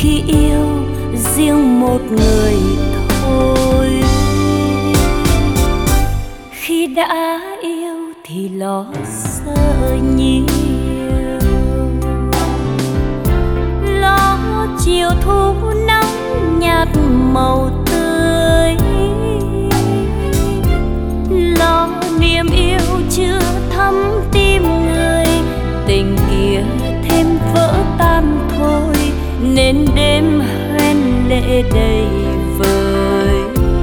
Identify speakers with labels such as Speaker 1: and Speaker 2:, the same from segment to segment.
Speaker 1: khi yêu riêng một người thôi. Khi đã yêu thì lo sợ nhiều, lo chiều thu nắng nhạt màu tươi, lo niềm yêu chưa thắm tim người, tình kia thêm vỡ tan thôi nên đêm hoen lệ đầy vơi.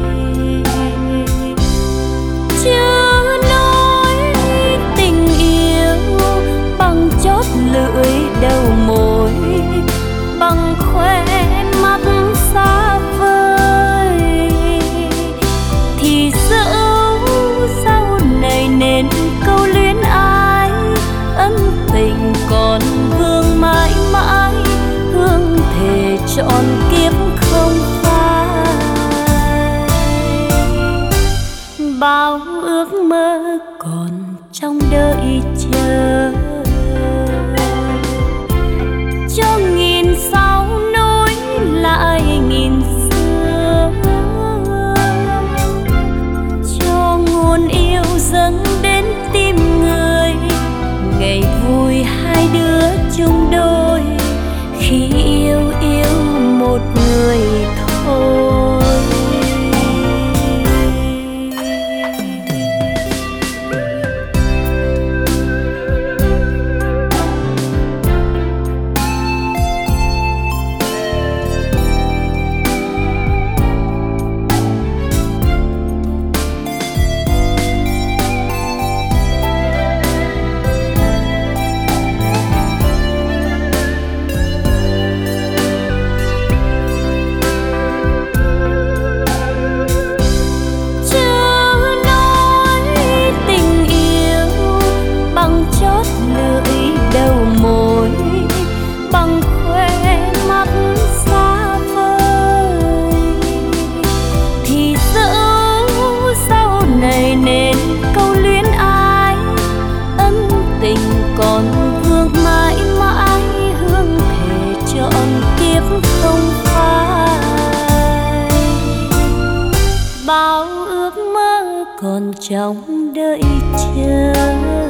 Speaker 1: Chưa nói tình yêu bằng chót lưỡi đầu môi, bằng khóe mắt xa vời, thì dẫu sau này nên câu luyến ái, ân tình còn vương mãi mãi, hương thề trọn kiếp không phai. Bao ước mơ còn trong đợi chờ, cho nghìn sao nối lại nghìn xưa, cho nguồn yêu dâng đến tim người, ngày vui hai đứa chung đôi, khi yêu một người thôi. Còn vương mãi mãi, hương thề trọn kiếp không phai. Bao ước mơ còn trong đợi chờ.